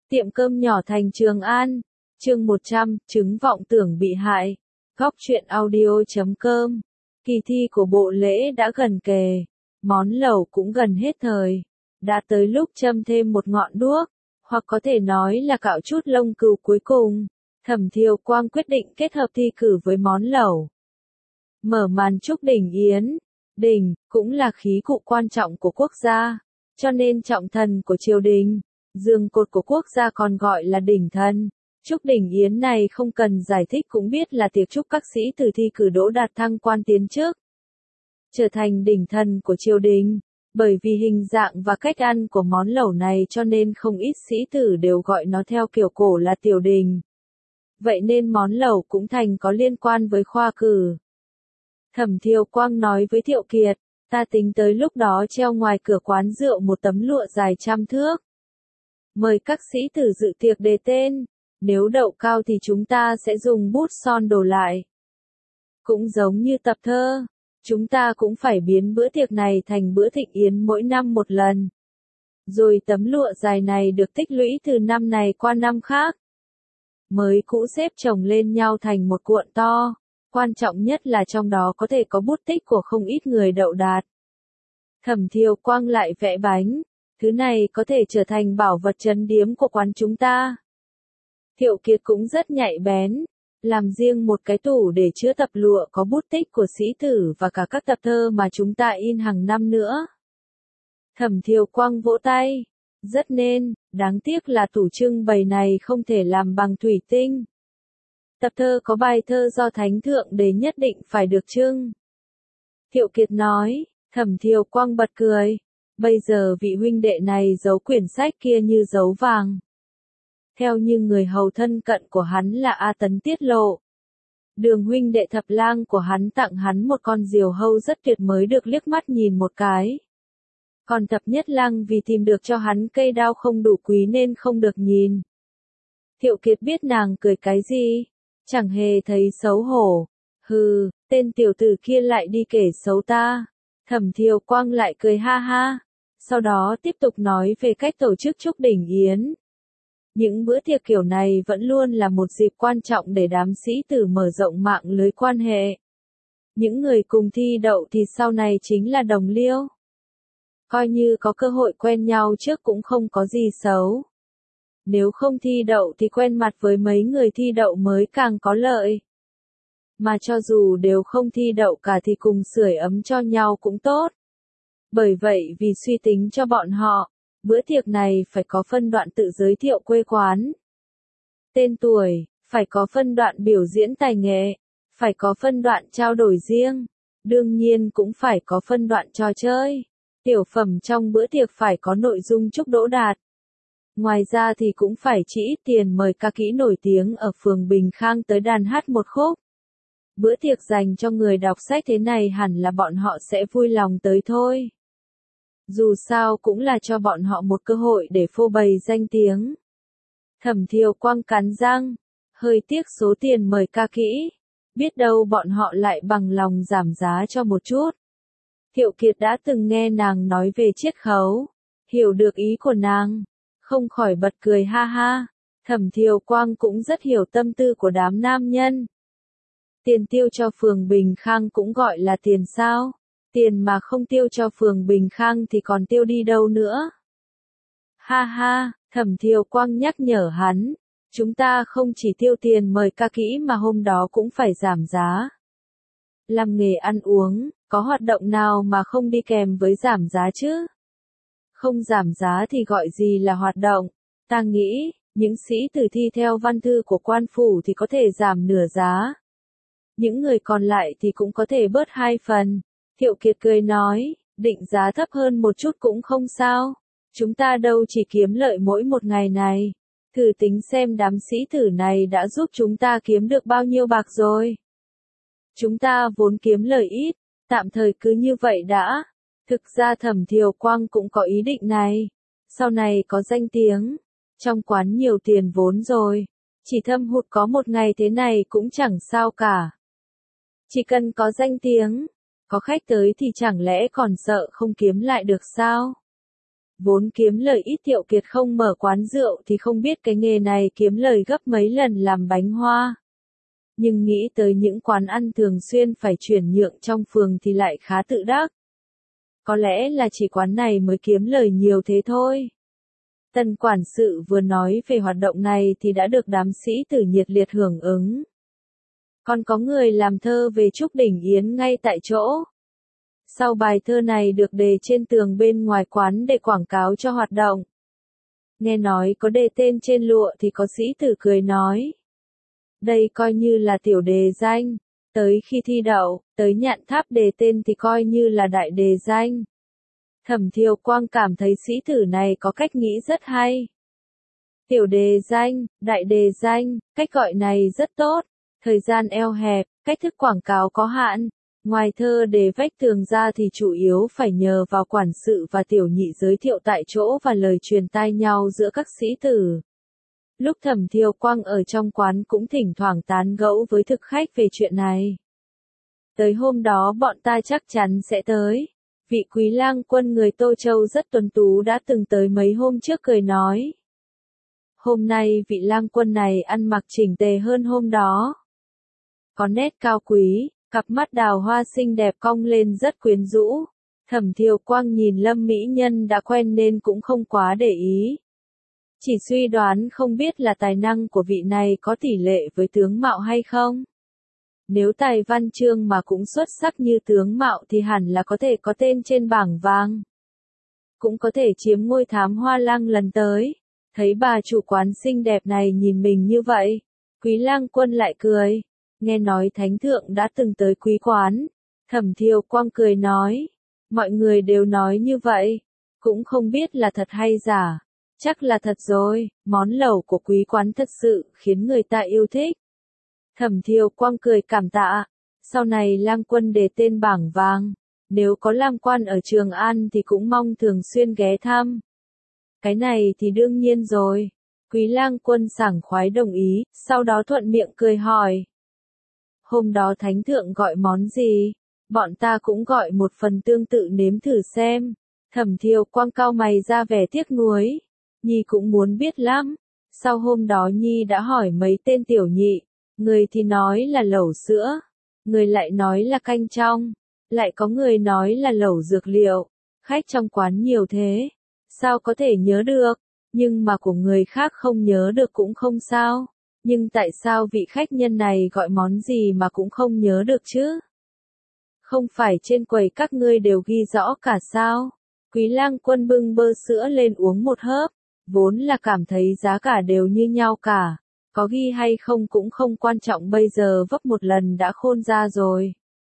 Tiệm cơm nhỏ thành Trường An, chương 100, chứng vọng tưởng bị hại. Góc truyện audio.com. Kỳ thi của bộ lễ đã gần kề, món lẩu cũng gần hết thời. Đã tới lúc châm thêm một ngọn đuốc, hoặc có thể nói là cạo chút lông cừu cuối cùng. Thẩm Thiều Quang quyết định kết hợp thi cử với món lẩu. Mở màn chúc Đình Yến. Đình, cũng là khí cụ quan trọng của quốc gia, cho nên trọng thần của triều đình. Giường cột của quốc gia còn gọi là đỉnh thần. Chúc Đình Yến này không cần giải thích cũng biết là tiệc chúc các sĩ tử thi cử đỗ đạt thăng quan tiến chức, trở thành đỉnh thần của triều đình. Bởi vì hình dạng và cách ăn của món lẩu này cho nên không ít sĩ tử đều gọi nó theo kiểu cổ là tiểu đình. Vậy nên món lẩu cũng thành có liên quan với khoa cử. Thẩm Thiều Quang nói với Thiệu Kiệt, ta tính tới lúc đó treo ngoài cửa quán rượu một tấm lụa dài 100 thước. Mời các sĩ tử dự tiệc đề tên, nếu đậu cao thì chúng ta sẽ dùng bút son đổ lại. Cũng giống như tập thơ, chúng ta cũng phải biến bữa tiệc này thành bữa thịnh yến mỗi năm một lần. Rồi tấm lụa dài này được tích lũy từ năm này qua năm khác. Mới cũ xếp chồng lên nhau thành một cuộn to, quan trọng nhất là trong đó có thể có bút tích của không ít người đậu đạt. Thẩm Thiều Quang lại vẽ bánh. Thứ này có thể trở thành bảo vật trấn điếm của quán chúng ta. Thiệu Kiệt cũng rất nhạy bén, làm riêng một cái tủ để chứa tập lụa có bút tích của sĩ tử và cả các tập thơ mà chúng ta in hàng năm nữa. Thẩm Thiều Quang vỗ tay, rất nên, đáng tiếc là tủ trưng bày này không thể làm bằng thủy tinh. Tập thơ có bài thơ do Thánh Thượng Đế nhất định phải được trưng. Thiệu Kiệt nói, Thẩm Thiều Quang bật cười. Bây giờ vị huynh đệ này giấu quyển sách kia như giấu vàng. Theo như người hầu thân cận của hắn là A Tấn tiết lộ, Đường huynh đệ Thập Lang của hắn tặng hắn một con diều hâu rất tuyệt mới được liếc mắt nhìn một cái. Còn Thập Nhất Lang vì tìm được cho hắn cây đao không đủ quý nên không được nhìn. Thiệu Kiệt biết nàng cười cái gì, chẳng hề thấy xấu hổ. Hừ, tên tiểu tử kia lại đi kể xấu ta. Thẩm Thiều Quang lại cười ha ha. Sau đó tiếp tục nói về cách tổ chức chúc Đình Yến. Những bữa tiệc kiểu này vẫn luôn là một dịp quan trọng để đám sĩ tử mở rộng mạng lưới quan hệ. Những người cùng thi đậu thì sau này chính là đồng liêu. Coi như có cơ hội quen nhau trước cũng không có gì xấu. Nếu không thi đậu thì quen mặt với mấy người thi đậu mới càng có lợi. Mà cho dù đều không thi đậu cả thì cùng sưởi ấm cho nhau cũng tốt. Bởi vậy vì suy tính cho bọn họ, bữa tiệc này phải có phân đoạn tự giới thiệu quê quán, tên tuổi, phải có phân đoạn biểu diễn tài nghệ, phải có phân đoạn trao đổi riêng, đương nhiên cũng phải có phân đoạn trò chơi. Tiểu phẩm trong bữa tiệc phải có nội dung chúc đỗ đạt. Ngoài ra thì cũng phải chỉ ít tiền mời ca kỹ nổi tiếng ở phường Bình Khang tới đàn hát một khúc. Bữa tiệc dành cho người đọc sách thế này hẳn là bọn họ sẽ vui lòng tới thôi. Dù sao cũng là cho bọn họ một cơ hội để phô bày danh tiếng. Thẩm Thiều Quang cắn răng, hơi tiếc số tiền mời ca kỹ. Biết đâu bọn họ lại bằng lòng giảm giá cho một chút. Thiệu Kiệt đã từng nghe nàng nói về chiết khấu, hiểu được ý của nàng, không khỏi bật cười ha ha. Thẩm Thiều Quang cũng rất hiểu tâm tư của đám nam nhân. Tiền tiêu cho phường Bình Khang cũng gọi là tiền sao? Tiền mà không tiêu cho phường Bình Khang thì còn tiêu đi đâu nữa? Ha ha, Thẩm Thiều Quang nhắc nhở hắn, chúng ta không chỉ tiêu tiền mời ca kỹ mà hôm đó cũng phải giảm giá. Làm nghề ăn uống, có hoạt động nào mà không đi kèm với giảm giá chứ? Không giảm giá thì gọi gì là hoạt động? Ta nghĩ, những sĩ tử thi theo văn thư của quan phủ thì có thể giảm nửa giá. Những người còn lại thì cũng có thể bớt 2 phần. Thiệu Kiệt cười nói, định giá thấp hơn một chút cũng không sao. Chúng ta đâu chỉ kiếm lợi mỗi một ngày này. Thử tính xem đám sĩ tử này đã giúp chúng ta kiếm được bao nhiêu bạc rồi. Chúng ta vốn kiếm lời ít, tạm thời cứ như vậy đã. Thực ra Thẩm Thiều Quang cũng có ý định này. Sau này có danh tiếng, trong quán nhiều tiền vốn rồi. Chỉ thâm hụt có một ngày thế này cũng chẳng sao cả. Chỉ cần có danh tiếng, có khách tới thì chẳng lẽ còn sợ không kiếm lại được sao? Vốn kiếm lời ít Thiệu Kiệt không mở quán rượu thì không biết cái nghề này kiếm lời gấp mấy lần làm bánh hoa. Nhưng nghĩ tới những quán ăn thường xuyên phải chuyển nhượng trong phường thì lại khá tự đắc. Có lẽ là chỉ quán này mới kiếm lời nhiều thế thôi. Tân quản sự vừa nói về hoạt động này thì đã được đám sĩ tử nhiệt liệt hưởng ứng. Còn có người làm thơ về chúc Đỉnh Yến ngay tại chỗ. Sau bài thơ này được đề trên tường bên ngoài quán để quảng cáo cho hoạt động. Nghe nói có đề tên trên lụa thì có sĩ tử cười nói. Đây coi như là tiểu đề danh, tới khi thi đậu, tới nhạn tháp đề tên thì coi như là đại đề danh. Thẩm Thiều Quang cảm thấy sĩ tử này có cách nghĩ rất hay. Tiểu đề danh, đại đề danh, cách gọi này rất tốt, thời gian eo hẹp, cách thức quảng cáo có hạn. Ngoài thơ đề vách tường ra thì chủ yếu phải nhờ vào quản sự và tiểu nhị giới thiệu tại chỗ và lời truyền tai nhau giữa các sĩ tử. Lúc Thẩm Thiều Quang ở trong quán cũng thỉnh thoảng tán gẫu với thực khách về chuyện này. Tới hôm đó bọn ta chắc chắn sẽ tới. Vị quý lang quân người Tô Châu rất tuấn tú đã từng tới mấy hôm trước cười nói. Hôm nay vị lang quân này ăn mặc chỉnh tề hơn hôm đó. Có nét cao quý, cặp mắt đào hoa xinh đẹp cong lên rất quyến rũ. Thẩm Thiều Quang nhìn Lâm mỹ nhân đã quen nên cũng không quá để ý. Chỉ suy đoán không biết là tài năng của vị này có tỷ lệ với tướng mạo hay không. Nếu tài văn chương mà cũng xuất sắc như tướng mạo thì hẳn là có thể có tên trên bảng vàng. Cũng có thể chiếm ngôi thám hoa lang lần tới. Thấy bà chủ quán xinh đẹp này nhìn mình như vậy, Quý lang quân lại cười. Nghe nói thánh thượng đã từng tới quý quán. Thẩm Thiều Quang cười nói. Mọi người đều nói như vậy. Cũng không biết là thật hay giả. Chắc là thật rồi, món lẩu của quý quán thật sự khiến người ta yêu thích. Thẩm Thiều Quang cười cảm tạ. Sau này lang quân đề tên bảng vàng. Nếu có làm quan ở Trường An thì cũng mong thường xuyên ghé thăm. Cái này thì đương nhiên rồi. Quý lang quân sảng khoái đồng ý, sau đó thuận miệng cười hỏi. Hôm đó thánh thượng gọi món gì? Bọn ta cũng gọi một phần tương tự nếm thử xem. Thẩm Thiều Quang cau mày ra vẻ tiếc nuối. Nhi cũng muốn biết lắm. Sau hôm đó Nhi đã hỏi mấy tên tiểu nhị. Người thì nói là lẩu sữa. Người lại nói là canh trong. Lại có người nói là lẩu dược liệu. Khách trong quán nhiều thế. Sao có thể nhớ được? Nhưng mà của người khác không nhớ được cũng không sao. Nhưng tại sao vị khách nhân này gọi món gì mà cũng không nhớ được chứ? Không phải trên quầy các ngươi đều ghi rõ cả sao? Quý lang quân bưng bơ sữa lên uống một hớp. Vốn là cảm thấy giá cả đều như nhau cả. Có ghi hay không cũng không quan trọng, bây giờ vấp một lần đã khôn ra rồi.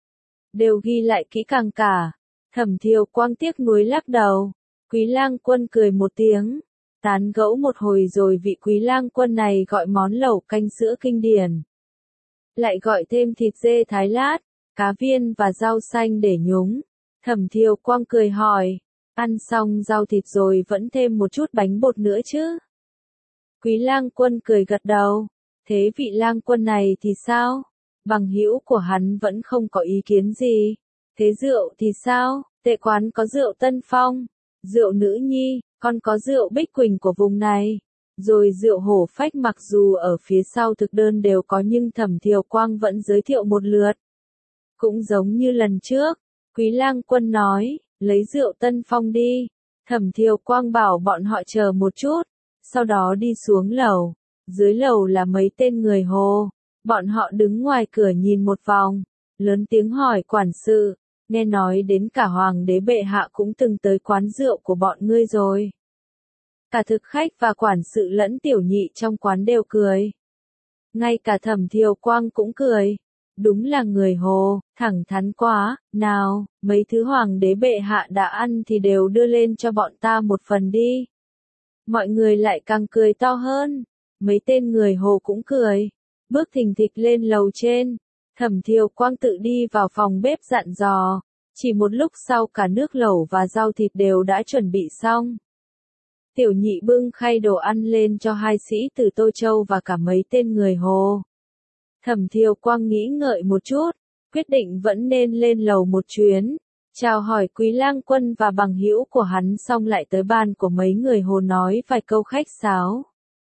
Đều ghi lại kỹ càng cả. Thẩm Thiều Quang tiếc nuối lắc đầu. Quý lang quân cười một tiếng. Tán gẫu một hồi rồi vị quý lang quân này gọi món lẩu canh sữa kinh điển. Lại gọi thêm thịt dê thái lát, cá viên và rau xanh để nhúng. Thẩm Thiều Quang cười hỏi. Ăn xong rau thịt rồi vẫn thêm một chút bánh bột nữa chứ? Quý lang quân cười gật đầu. Thế vị lang quân này thì sao? Bằng hữu của hắn vẫn không có ý kiến gì. Thế rượu thì sao? Tệ quán có rượu Tân Phong, rượu Nữ Nhi, còn có rượu Bích Quỳnh của vùng này. Rồi rượu Hổ Phách mặc dù ở phía sau thực đơn đều có nhưng Thẩm Thiều Quang vẫn giới thiệu một lượt. Cũng giống như lần trước, Quý lang quân nói, lấy rượu Tân Phong đi. Thẩm Thiều Quang bảo bọn họ chờ một chút, sau đó đi xuống lầu. Dưới lầu là mấy tên người Hồ. Bọn họ đứng ngoài cửa nhìn một vòng, lớn tiếng hỏi quản sự, nghe nói đến cả hoàng đế bệ hạ cũng từng tới quán rượu của bọn ngươi rồi. Cả thực khách và quản sự lẫn tiểu nhị trong quán đều cười. Ngay cả Thẩm Thiều Quang cũng cười. Đúng là người Hồ, thẳng thắn quá, nào, mấy thứ hoàng đế bệ hạ đã ăn thì đều đưa lên cho bọn ta một phần đi. Mọi người lại càng cười to hơn. Mấy tên người Hồ cũng cười. Bước thình thịch lên lầu trên. Thẩm Thiều Quang tự đi vào phòng bếp dặn dò. Chỉ một lúc sau cả nước lẩu và rau thịt đều đã chuẩn bị xong. Tiểu nhị bưng khay đồ ăn lên cho hai sĩ từ Tô Châu và cả mấy tên người Hồ. Thẩm Thiều Quang nghĩ ngợi một chút, quyết định vẫn nên lên lầu một chuyến. Chào hỏi Quý Lang Quân và bằng hữu của hắn xong lại tới ban của mấy người Hồ nói vài câu khách sáo.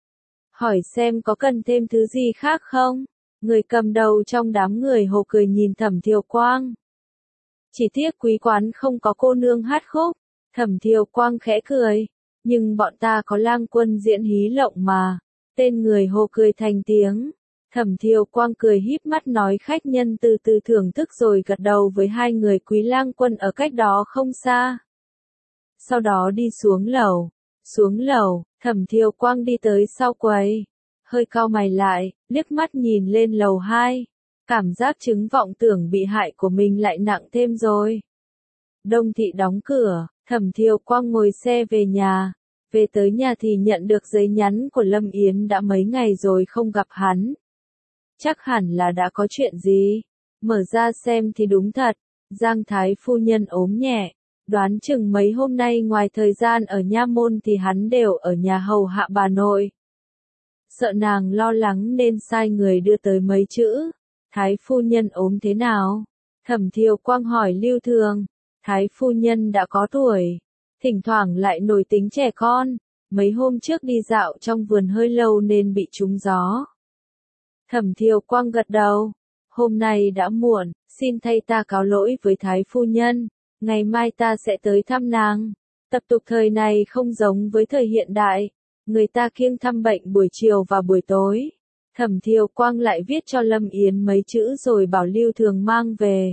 Hỏi xem có cần thêm thứ gì khác không? Người cầm đầu trong đám người Hồ cười nhìn Thẩm Thiều Quang. Chỉ tiếc quý quán không có cô nương hát khúc. Thẩm Thiều Quang khẽ cười. Nhưng bọn ta có Lang Quân diễn hí lộng mà. Tên người Hồ cười thành tiếng. Thẩm Thiều Quang cười híp mắt nói khách nhân từ từ thưởng thức rồi gật đầu với hai người Quý Lang Quân ở cách đó không xa. Sau đó đi xuống lầu. Xuống lầu, Thẩm Thiều Quang đi tới sau quầy. Hơi cau mày lại, liếc mắt nhìn lên lầu 2. Cảm giác chứng vọng tưởng bị hại của mình lại nặng thêm rồi. Đông thị đóng cửa, Thẩm Thiều Quang ngồi xe về nhà. Về tới nhà thì nhận được giấy nhắn của Lâm Yến đã mấy ngày rồi không gặp hắn. Chắc hẳn là đã có chuyện gì. Mở ra xem thì đúng thật. Giang Thái phu nhân ốm nhẹ. Đoán chừng mấy hôm nay ngoài thời gian ở nha môn thì hắn đều ở nhà hầu hạ bà nội. Sợ nàng lo lắng nên sai người đưa tới mấy chữ. Thái phu nhân ốm thế nào? Thẩm Thiều Quang hỏi Lưu Thường. Thái phu nhân đã có tuổi. Thỉnh thoảng lại nổi tính trẻ con. Mấy hôm trước đi dạo trong vườn hơi lâu nên bị trúng gió. Thẩm Thiều Quang gật đầu. Hôm nay đã muộn, xin thay ta cáo lỗi với Thái phu nhân. Ngày mai ta sẽ tới thăm nàng. Tập tục thời này không giống với thời hiện đại. Người ta kiêng thăm bệnh buổi chiều và buổi tối. Thẩm Thiều Quang lại viết cho Lâm Yến mấy chữ rồi bảo Lưu Thường mang về.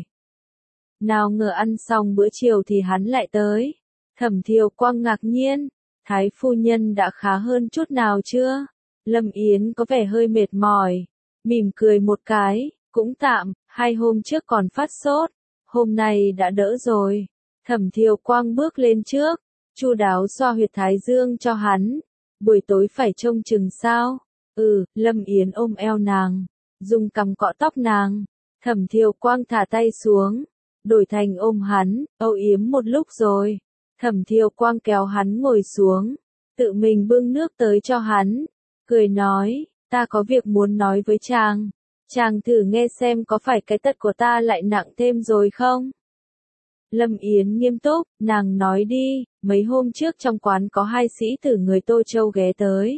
Nào ngờ ăn xong bữa chiều thì hắn lại tới. Thẩm Thiều Quang ngạc nhiên. Thái phu nhân đã khá hơn chút nào chưa? Lâm Yến có vẻ hơi mệt mỏi. Mỉm cười một cái, cũng tạm, 2 hôm trước còn phát sốt. Hôm nay đã đỡ rồi. Thẩm Thiều Quang bước lên trước. Chu đáo xoa huyệt thái dương cho hắn. Buổi tối phải trông chừng sao? Lâm Yến ôm eo nàng. Dùng cằm cọ tóc nàng. Thẩm Thiều Quang thả tay xuống. Đổi thành ôm hắn, âu yếm một lúc rồi. Thẩm Thiều Quang kéo hắn ngồi xuống. Tự mình bưng nước tới cho hắn. Cười nói, ta có việc muốn nói với chàng. Chàng thử nghe xem có phải cái tật của ta lại nặng thêm rồi không? Lâm Yến nghiêm túc, nàng nói đi, mấy hôm trước trong quán có 2 sĩ tử người Tô Châu ghé tới.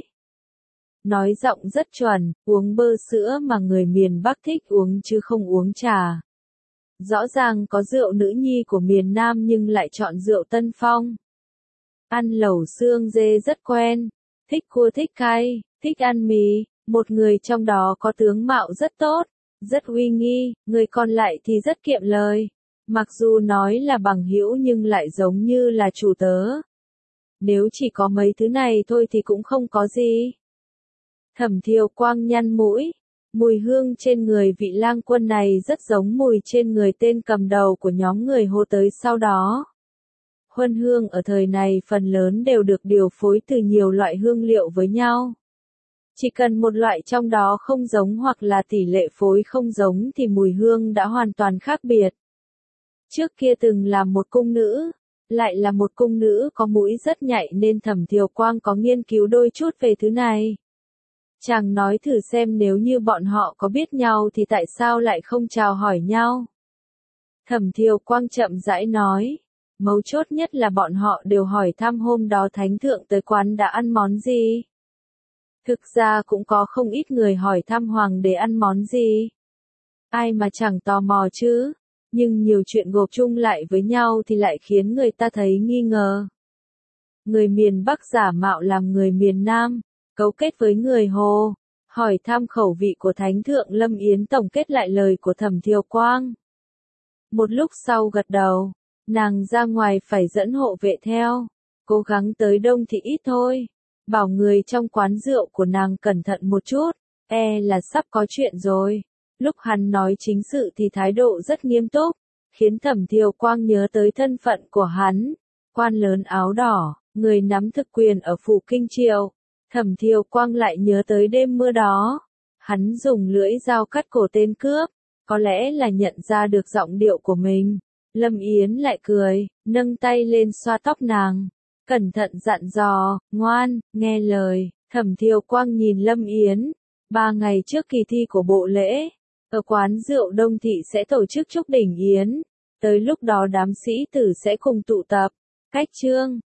Nói giọng rất chuẩn, uống bơ sữa mà người miền Bắc thích uống chứ không uống trà. Rõ ràng có rượu nữ nhi của miền Nam nhưng lại chọn rượu Tân Phong. Ăn lẩu xương dê rất quen, thích cua thích cay, thích ăn mì. Một người trong đó có tướng mạo rất tốt, rất uy nghi, người còn lại thì rất kiệm lời. Mặc dù nói là bằng hữu nhưng lại giống như là chủ tớ. Nếu chỉ có mấy thứ này thôi thì cũng không có gì. Thẩm Thiều Quang nhăn mũi. Mùi hương trên người vị Lang Quân này rất giống mùi trên người tên cầm đầu của nhóm người Hồ tới sau đó. Huân hương ở thời này phần lớn đều được điều phối từ nhiều loại hương liệu với nhau. Chỉ cần một loại trong đó không giống hoặc là tỷ lệ phối không giống thì mùi hương đã hoàn toàn khác biệt. Trước kia từng là một cung nữ, lại là một cung nữ có mũi rất nhạy nên Thẩm Thiều Quang có nghiên cứu đôi chút về thứ này. Chàng nói thử xem nếu như bọn họ có biết nhau thì tại sao lại không chào hỏi nhau. Thẩm Thiều Quang chậm rãi nói, mấu chốt nhất là bọn họ đều hỏi thăm hôm đó Thánh Thượng tới quán đã ăn món gì. Thực ra cũng có không ít người hỏi thăm Hoàng đế ăn món gì. Ai mà chẳng tò mò chứ, nhưng nhiều chuyện gộp chung lại với nhau thì lại khiến người ta thấy nghi ngờ. Người miền Bắc giả mạo làm người miền Nam, cấu kết với người Hồ, hỏi thăm khẩu vị của Thánh Thượng. Lâm Yến tổng kết lại lời của Thẩm Thiều Quang. Một lúc sau gật đầu, nàng ra ngoài phải dẫn hộ vệ theo, cố gắng tới đông thì ít thôi. Bảo người trong quán rượu của nàng cẩn thận một chút, là sắp có chuyện rồi. Lúc hắn nói chính sự thì thái độ rất nghiêm túc, khiến Thẩm Thiều Quang nhớ tới thân phận của hắn. Quan lớn áo đỏ, người nắm thực quyền ở phủ Kinh Triệu. Thẩm Thiều Quang lại nhớ tới đêm mưa đó. Hắn dùng lưỡi dao cắt cổ tên cướp, có lẽ là nhận ra được giọng điệu của mình. Lâm Yến lại cười, nâng tay lên xoa tóc nàng. Cẩn thận dặn dò, ngoan, nghe lời. Thẩm Thiều Quang nhìn Lâm Yến. 3 ngày trước kỳ thi của bộ lễ, ở quán rượu Đông Thị sẽ tổ chức chúc đỉnh yến. Tới lúc đó đám sĩ tử sẽ cùng tụ tập. Cách chương